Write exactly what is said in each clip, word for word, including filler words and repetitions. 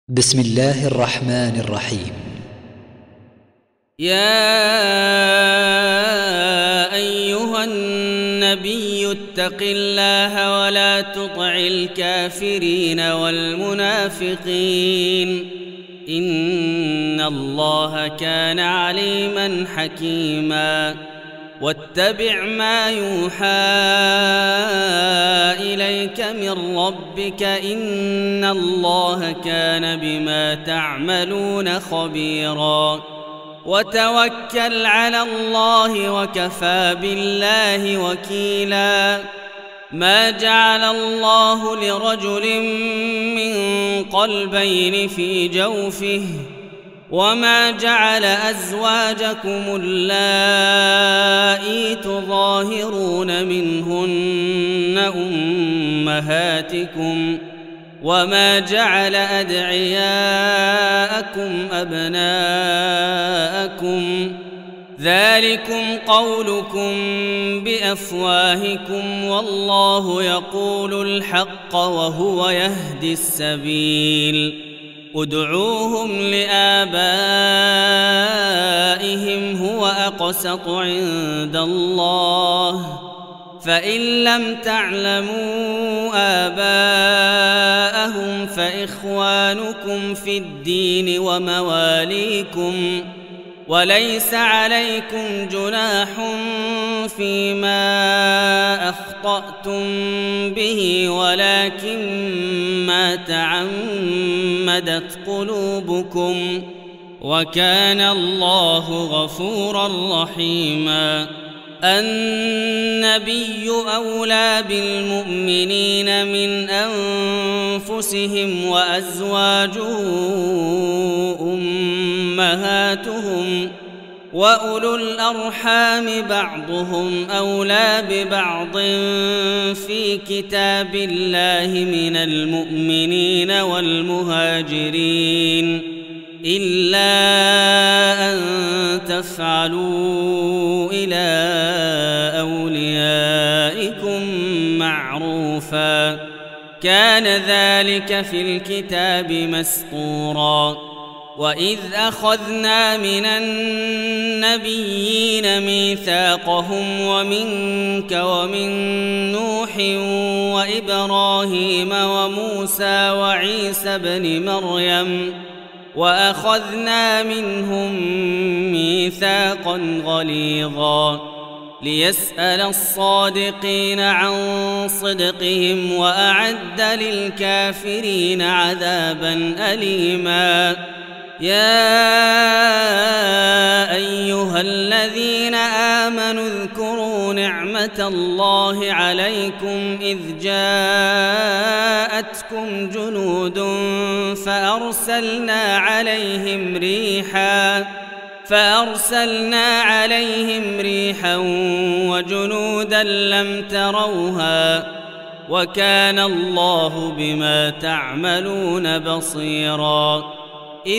بسم الله الرحمن الرحيم. يا أيها النبي اتق الله ولا تطع الكافرين والمنافقين إن الله كان عليما حكيما واتبع ما يوحى إليك من ربك إن الله كان بما تعملون خبيرا وتوكل على الله وكفى بالله وكيلا ما جعل الله لرجل من قلبين في جوفه وما جعل أزواجكم اللائي تظاهرون منهن أمهاتكم وما جعل أدعياءكم أبناءكم ذلكم قولكم بأفواهكم والله يقول الحق وهو يهدي السبيل ادعوهم لآبائهم هو أقسط عند الله فإن لم تعلموا آباءهم فإخوانكم في الدين ومواليكم وليس عليكم جناح فيما أخطأتم به ولكن ما تعمدت قلوبكم وكان الله غفورا رحيما النبي أولى بالمؤمنين من أنفسهم وأزواجه أمهاتهم وأولو الأرحام بعضهم أولى ببعض في كتاب الله من المؤمنين والمهاجرين إلا أن تفعلوا إلى أوليائكم معروفا كان ذلك في الكتاب مسطورا وإذ أخذنا من النبيين ميثاقهم ومنك ومن نوح وإبراهيم وموسى وعيسى بن مريم وأخذنا منهم ميثاقا غليظا ليسأل الصادقين عن صدقهم وأعد للكافرين عذابا أليما يا أيها الذين آمنوا اذكروا نعمة الله عليكم إذ جاءتكم جنود فأرسلنا عليهم ريحا فأرسلنا عليهم ريحا وجنودا لم تروها وكان الله بما تعملون بصيرا إذ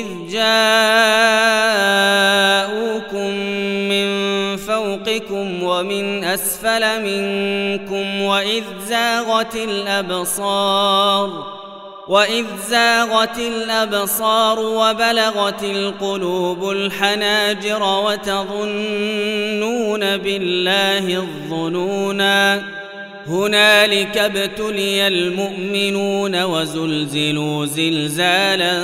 جاءوكم من فوقكم ومن أسفل منكم وإذ زاغت الأبصار وإذ زاغت الأبصار وبلغت القلوب الحناجر وتظنون بالله الظنونا هنالك ابتلي المؤمنون وزلزلوا زلزالا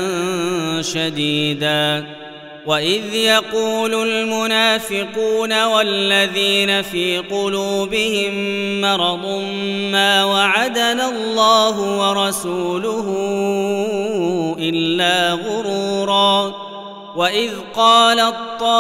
شديدا وإذ يقول المنافقون والذين في قلوبهم مرض ما وعدنا الله ورسوله إلا غرورا وإذ قالت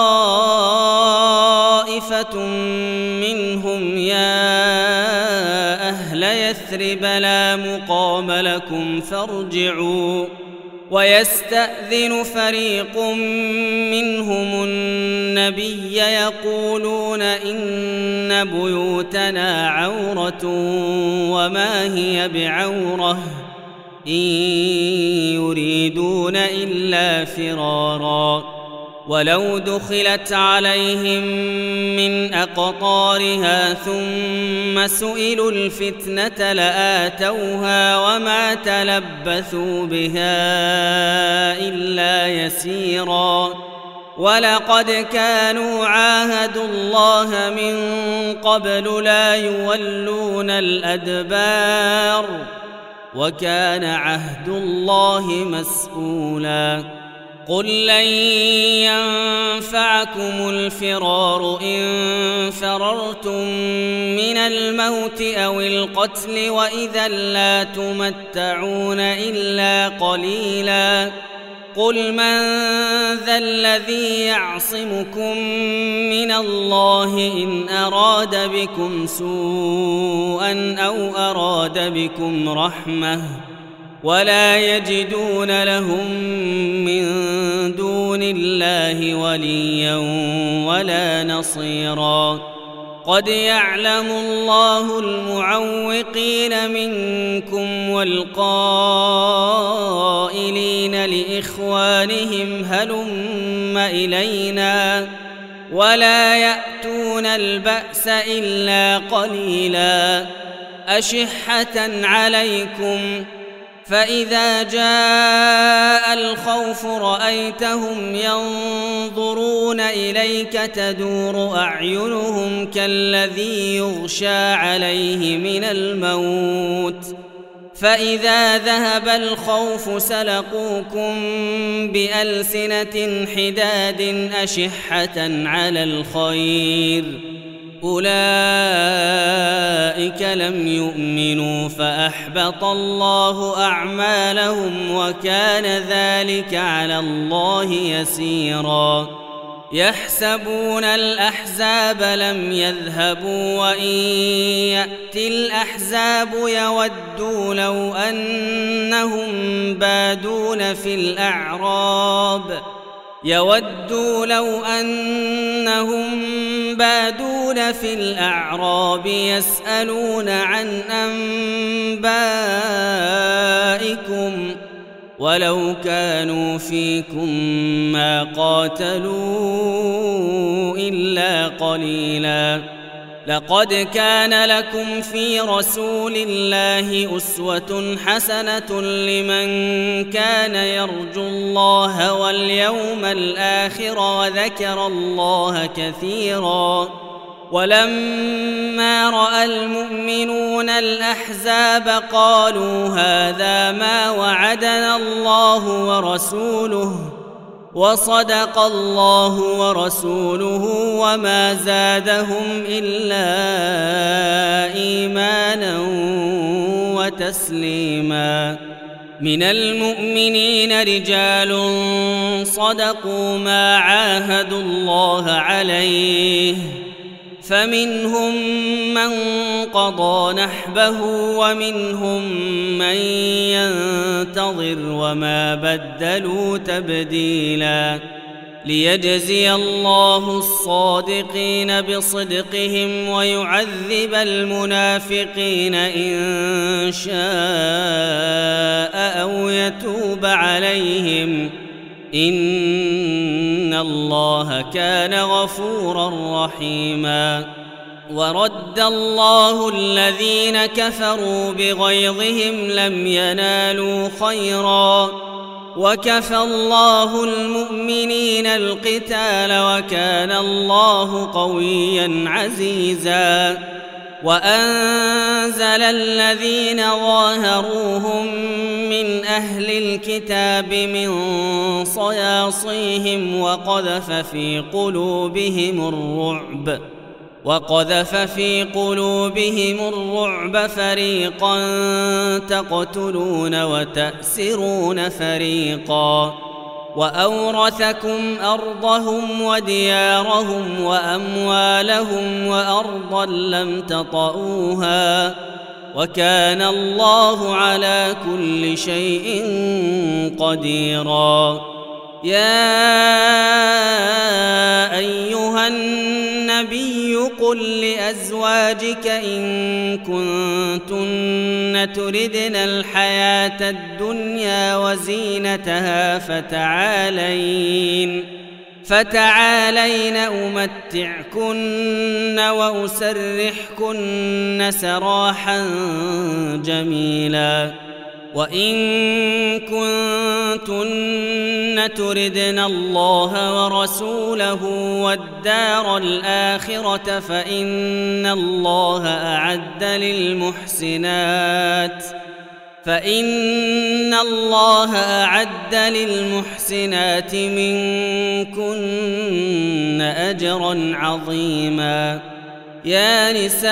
طائفة منهم يا أهل يثرب لا مقام لكم فارجعوا ويستأذن فريق منهم النبي يقولون إن بيوتنا عورة وما هي بعورة إن يريدون إلا فرارا ولو دخلت عليهم من أقطارها ثم سئلوا الفتنة لآتوها وما تلبثوا بها إلا يسيرا ولقد كانوا عاهدوا الله من قبل لا يولون الأدبار وكان عهد الله مسؤولا قل لن ينفعكم الفرار إن فررتم من الموت أو القتل وإذا لا تمتعون إلا قليلا قل من ذا الذي يعصمكم من الله إن أراد بكم سوءا أو أراد بكم رحمة ولا يجدون لهم من دون الله وليا ولا نصيرا قد يعلم الله المعوقين منكم والقائلين لإخوانهم هلم إلينا ولا يأتون البأس إلا قليلا أشحة عليكم فإذا جاء الخوف رأيتهم ينظرون إليك تدور أعينهم كالذي يغشى عليه من الموت فإذا ذهب الخوف سلقوكم بألسنة حداد أشحة على الخير أولئك لم يؤمنوا فأحبط الله أعمالهم وكان ذلك على الله يسيرا يحسبون الأحزاب لم يذهبوا وإن يأتي الأحزاب يودوا لو أنهم بادون في الأعراب يودوا لو أنهم بادون في الأعراب يسألون عن أنبائكم ولو كانوا فيكم ما قاتلوا إلا قليلا لقد كان لكم في رسول الله أسوة حسنة لمن كان يرجو الله واليوم الآخر وذكر الله كثيرا ولما رأى المؤمنون الأحزاب قالوا هذا ما وعدنا الله ورسوله وصدق الله ورسوله وما زادهم إلا إيمانا وتسليما من المؤمنين رجال صدقوا ما عاهدوا الله عليه فمنهم من قضى نحبه ومنهم من ينتظر وما بدلوا تبديلا ليجزي الله الصادقين بصدقهم ويعذب المنافقين إن شاء أو يتوب عليهم إن الله كان غفورا رحيما ورد الله الذين كفروا بغيظهم لم ينالوا خيرا وكفى الله المؤمنين القتال وكان الله قويا عزيزا وأنزل الذين ظاهروهم من أهل الكتاب من صياصيهم وقذف في قلوبهم الرعب وقذف في قلوبهم الرعب فريقا تقتلون وتأسرون فريقا وأورثكم أرضهم وديارهم وأموالهم وأرضا لم تطئوها وكان الله على كل شيء قديرا يا أيها النبي قل لأزواجك إن كنتن تردن الحياة الدنيا وزينتها فتعالين فتعالين أمتعكن وأسرحكن سراحا جميلا وإن كنتن تردن الله ورسوله والدار الآخرة فإن الله أعد للمحسنات فإن الله أعد للمحسنات منكن أجرا عظيما يا نساء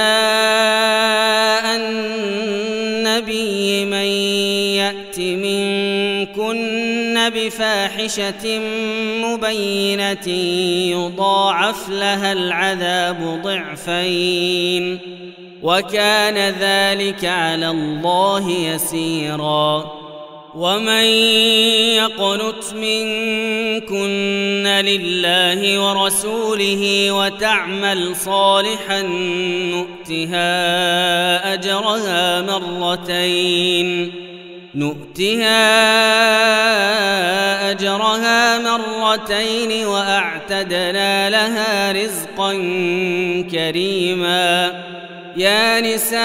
النبي من يأت منكن بفاحشة مبينة يضاعف لها العذاب ضعفين وكان ذلك على الله يسيرا ومن يقنت منكن لله ورسوله وتعمل صالحا نؤتها أجرها مرتين نؤتها أجرها مرتين وأعتدنا لها رزقا كريما يا نساء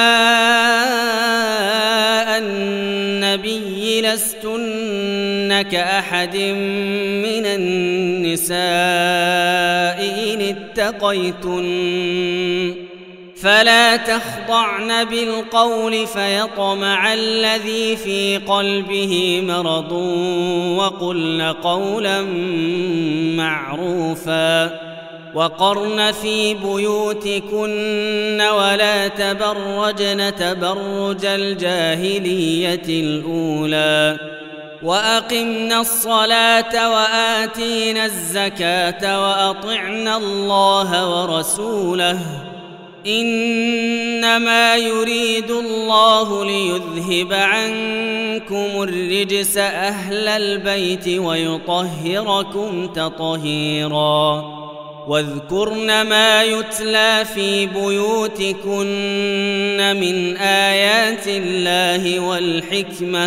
النبي لستن كأحد من النساء إن اتقيتن فلا تخضعن بالقول فيطمع الذي في قلبه مرض وقلن قولا معروفا وقرن في بيوتكن ولا تبرجن تبرج الجاهلية الأولى وأقمنا الصلاة وآتينا الزكاة وأطعنا الله ورسوله إنما يريد الله ليذهب عنكم الرجس أهل البيت ويطهركم تطهيرا واذكرن ما يتلى في بيوتكن من آيات الله والحكمة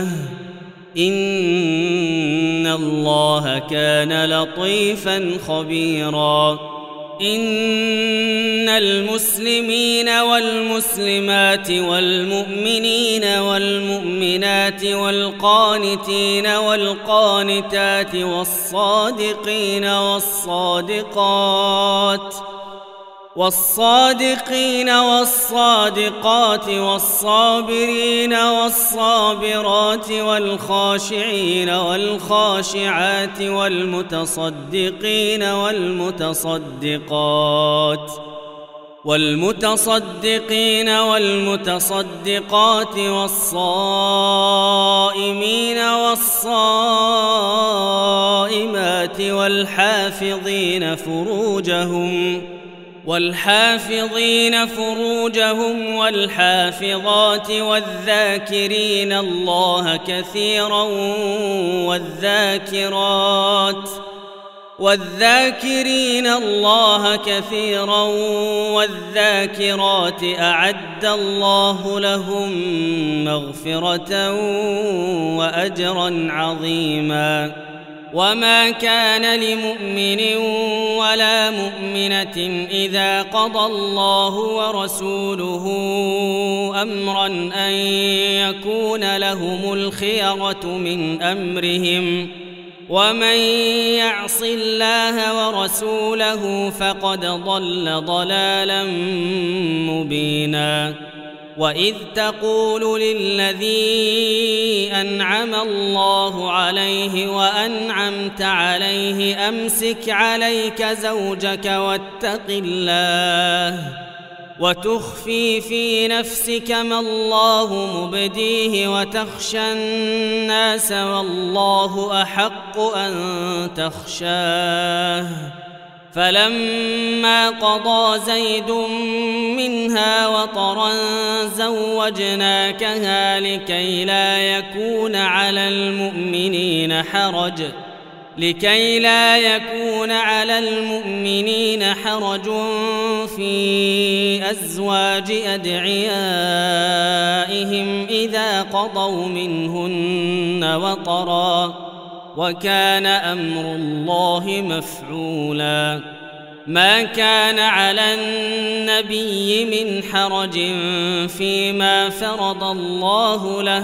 إن الله كان لطيفا خبيرا إن المسلمين والمسلمات والمؤمنين والمؤمنات والقانتين والقانتات والصادقين والصادقات والصادقين والصادقات والصابرين والصابرات والخاشعين والخاشعات والمتصدقين والمتصدقات والمتصدقين والمتصدقات والصائمين والصائمات والحافظين فروجهم والحافظين فروجهم والحافظات والذاكرين الله كثيرا والذاكرات والذاكرين الله كثيرا والذاكرات أعد الله لهم مغفرة وأجرا عظيما وما كان لمؤمن ولا مؤمنة إذا قضى الله ورسوله أمرا أن يكون لهم الخيرة من أمرهم ومن يعص الله ورسوله فقد ضل ضلالا مبينا وإذ تقول للذي أنعم الله عليه وأنعمت عليه أمسك عليك زوجك واتق الله وتخفي في نفسك ما الله مبديه وتخشى الناس والله أحق أن تخشاه فلما قضى زيد منها وطرا زوجناكها لكي لا يكون على المؤمنين حرج لكي لا يكون على المؤمنين حرج في أزواج أدعيائهم إذا قضوا منهن وطرا وكان أمر الله مفعولا. ما كان على النبي من حرج فيما فرض الله له،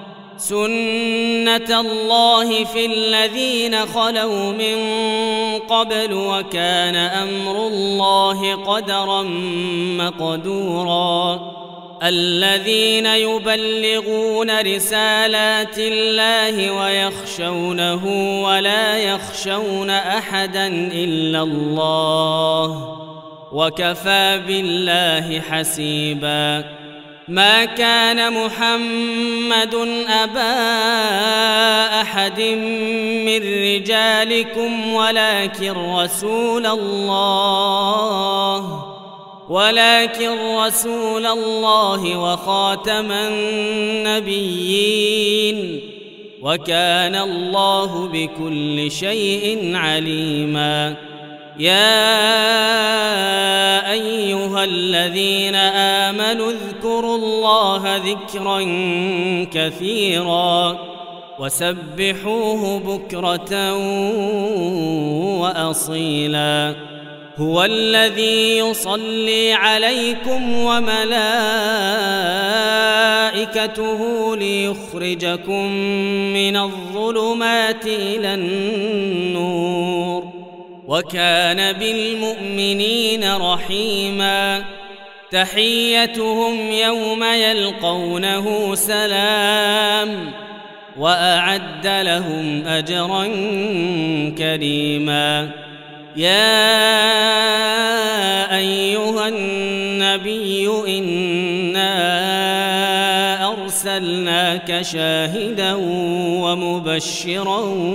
سنة الله في الذين خلوا من قبل، وكان أمر الله قدرا مقدورا. الذين يبلغون رسالات الله ويخشونه ولا يخشون أحدا إلا الله، وكفى بالله حسيبا. ما كان محمد أبا أحد من رجالكم ولكن رسول الله ولكن رسول الله وخاتم النبيين، وكان الله بكل شيء عليما. يا أيها الذين آمنوا اذكروا الله ذكرا كثيرا وسبحوه بكرة وأصيلا. هو الذي يصلي عليكم وملائكته ليخرجكم من الظلمات إلى النور، وكان بالمؤمنين رحيما. تحيتهم يوم يلقونه سلام، وأعد لهم أجرا كريما. يا أيها النبي إنا أرسلناك شاهدا ومبشرا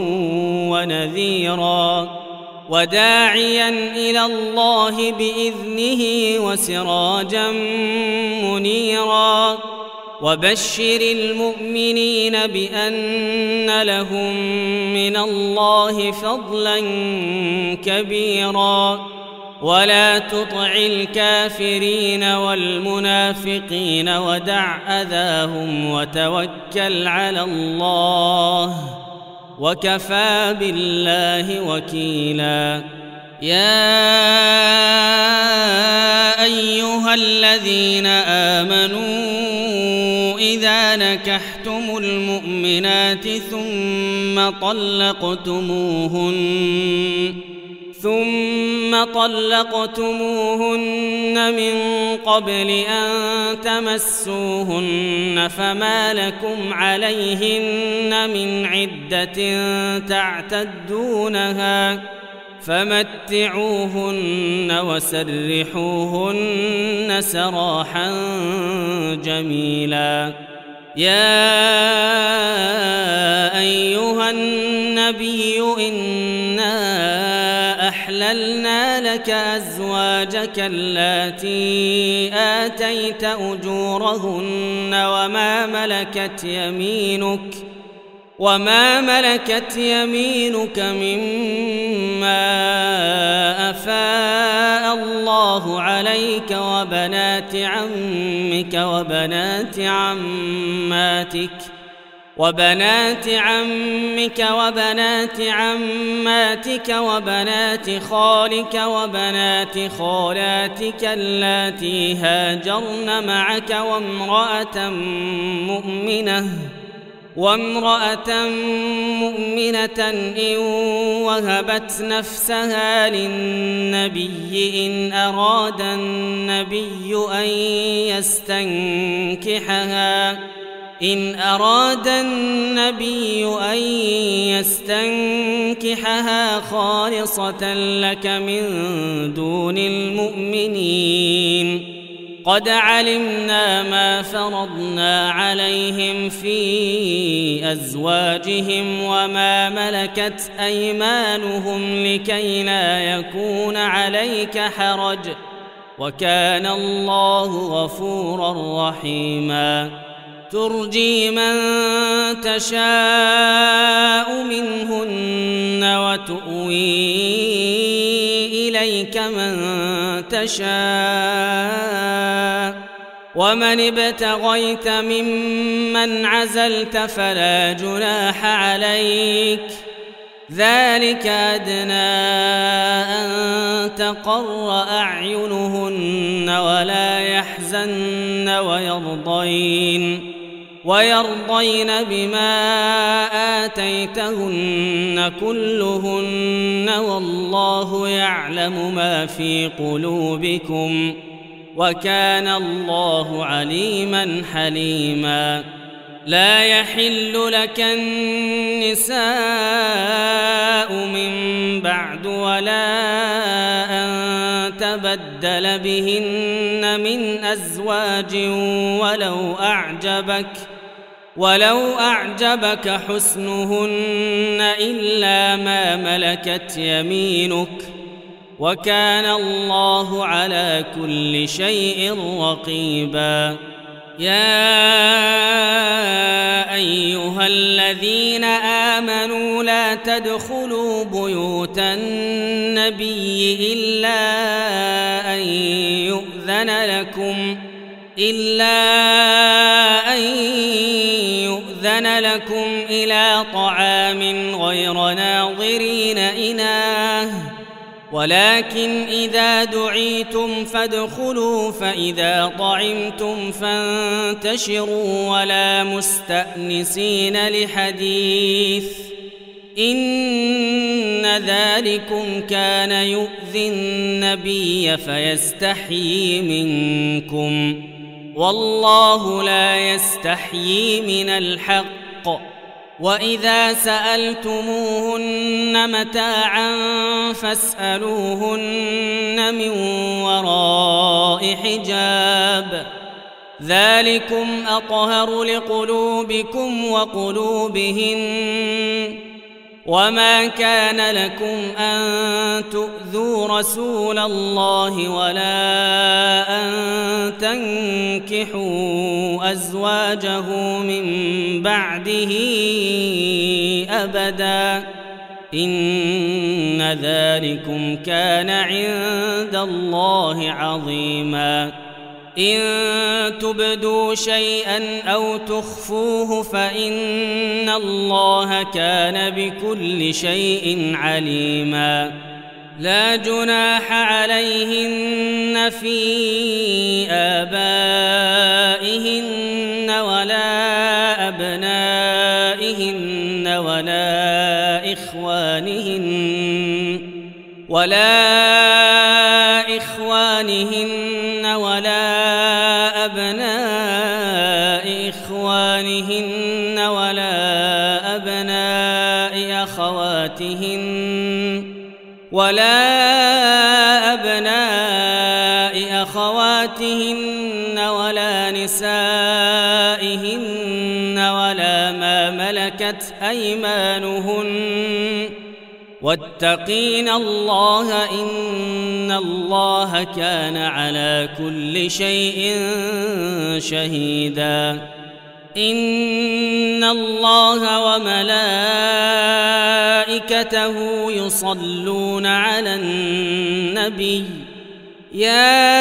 ونذيرا وداعيا إلى الله بإذنه وسراجا منيرا. وبشر المؤمنين بأن لهم من الله فضلا كبيرا، ولا تطع الكافرين والمنافقين ودع أذاهم وتوكل على الله، وكفى بالله وكيلا. يا أيها الذين آمنوا إذا نكحتم المؤمنات ثم طلقتموهن ثم طلقتموهن من قبل أن تمسوهن فما لكم عليهن من عدة تعتدونها، فمتعوهن وسرحوهن سراحا جميلا. يا أيها النبي إنا أحللنا لك أزواجك اللاتي آتيت أجورهن وما ملكت يمينك وما ملكت يمينك مما أفاء الله عليك وبنات عمك وبنات عماتك وبنات عمك وبنات عماتك وبنات خالك وبنات خالاتك اللاتي هاجرن معك وامرأة مؤمنة وامرأة مؤمنة إن وهبت نفسها للنبي إن أراد النبي أن يستنكحها إن أراد النبي أن يستنكحها خالصة لك من دون المؤمنين. قد علمنا ما فرضنا عليهم في أزواجهم وما ملكت أيمانهم لكي لا يكون عليك حرج، وكان الله غفورا رحيما. ترجي من تشاء منهن وتؤوي إليك من تشاء، ومن ابتغيت ممن عزلت فلا جناح عليك ذلك أدنى أن تقر أعينهن ولا يحزن ويرضين ويرضين بما آتيتهن كلهن والله يعلم ما في قلوبكم وكان الله عليما حليما لا يحل لك النساء من بعد ولا أن تبدل بهن من أزواج ولو أعجبك ولو أعجبك حسنهن إلا ما ملكت يمينك وكان الله على كل شيء رقيبا يا أيها الذين آمنوا لا تدخلوا بيوت النبي إلا أن يؤذن لكم إلا أن يؤذن لكم إلى طعام غير ناظرين إناه ولكن إذا دعيتم فادخلوا فإذا طعمتم فانتشروا ولا مستأنسين لحديث إن ذلكم كان يؤذي النبي فيستحيي منكم والله لا يستحيي من الحق وإذا سألتموهن متاعا فاسألوهن من وراء حجاب ذلكم أطهر لقلوبكم وقلوبهن وما كان لكم أن تؤذوا رسول الله ولا أن تنكحوا أزواجه من بعده أبدا إن ذلكم كان عند الله عظيما إن تبدوا شيئا أو تخفوه فإن الله كان بكل شيء عليما لا جناح عليهن في آبائهن ولا أبنائهن ولا إخوانهن ولا إخوانهن ولا أبناء إخوانهن ولا أبناء أخواتهن ولا أبناء أخواتهن ولا نسائهن ولا ما ملكت أيمانهن واتقين الله إن الله كان على كل شيء شهيدا إن الله وملائكته يصلون على النبي يا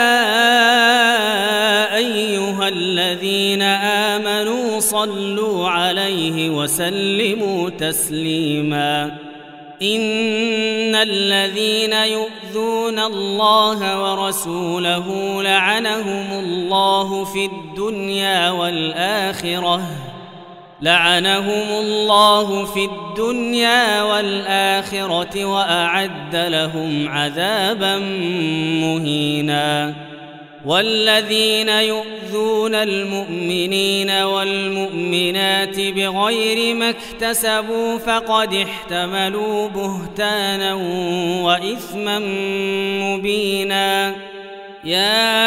أيها الذين آمنوا صلوا عليه وسلموا تسليما إن الذين يؤذون الله ورسوله لعنهم الله في الدنيا والآخرة لعنهم الله في الدنيا والآخرة وأعد لهم عذابا مهينا والذين يؤذون المؤمنين والمؤمنات بغير ما اكتسبوا فقد احتملوا بهتانا وإثما مبينا يا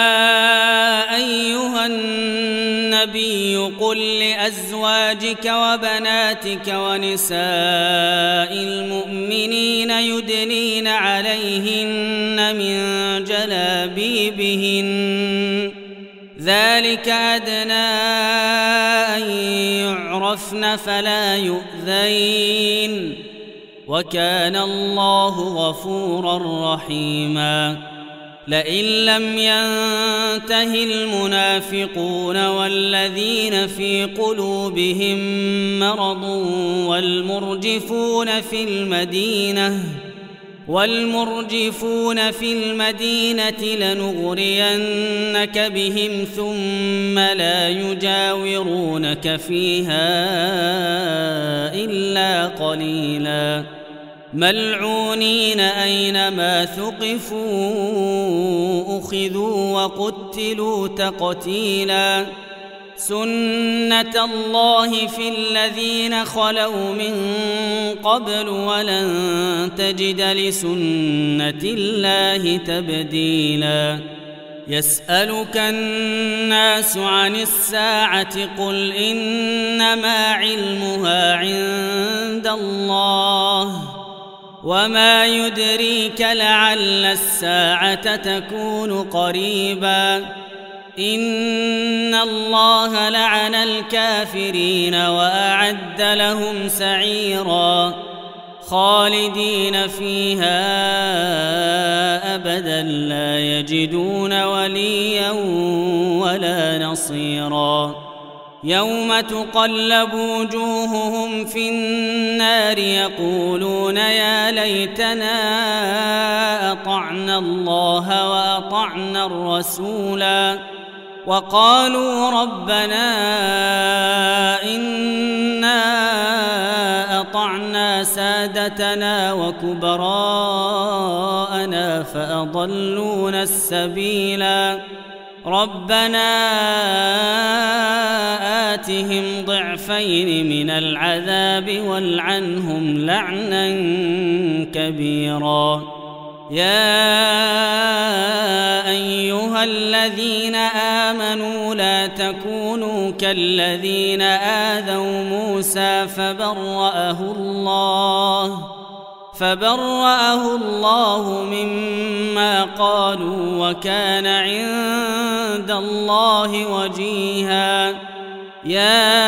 أيها النبي قل لأزواجك وبناتك ونساء المؤمنين يدنين عليهن من جلابيبهن ذلك أدنى أن يعرفن فلا يؤذين وكان الله غفورا رحيما لئن لم ينته المنافقون والذين في قلوبهم مرض والمرجفون في المدينة والمرجفون في المدينة لنغرينك بهم ثم لا يجاورونك فيها إلا قليلا ملعونين أينما ثقفوا أخذوا وقتلوا تقتيلا سنة الله في الذين خلوا من قبل ولن تجد لسنة الله تبديلا يسألك الناس عن الساعة قل إنما علمها عند الله وما يدريك لعل الساعة تكون قريبا إن الله لعن الكافرين وأعد لهم سعيرا خالدين فيها أبدا لا يجدون وليا ولا نصيرا يوم تقلب وجوههم في النار يقولون يا ليتنا أطعنا الله وأطعنا الرسولا وقالوا ربنا إنا أطعنا سادتنا وكبراءنا فأضلونا السبيلا ربنا آتهم ضعفين من العذاب والعنهم لعنا كبيرا يا أيها الذين آمنوا لا تكونوا كالذين آذوا موسى فبرأه الله فبرأه الله مما قالوا وكان عند الله وجيها يا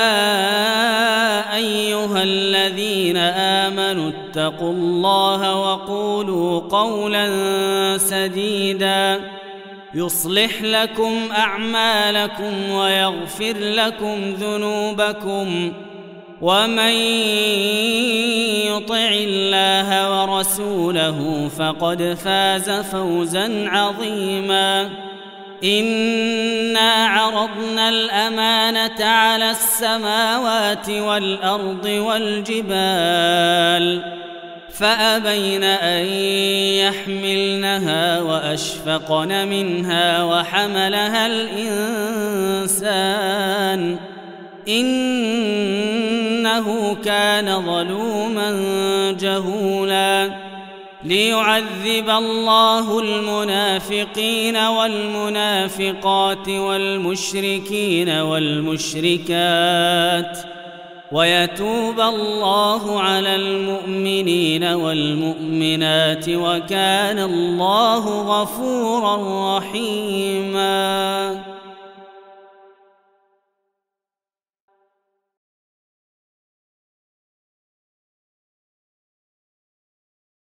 أيها الذين آمنوا اتقوا الله وقولوا قولا سديدا يصلح لكم أعمالكم ويغفر لكم ذنوبكم ومن يطع الله ورسوله فقد فاز فوزا عظيما إنا عرضنا الأمانة على السماوات والأرض والجبال فأبين أن يحملنها وأشفقن منها وحملها الإنسان إنه كان ظلوما جهولا ليعذب الله المنافقين والمنافقات والمشركين والمشركات ويتوب الله على المؤمنين والمؤمنات وكان الله غفورا رحيما.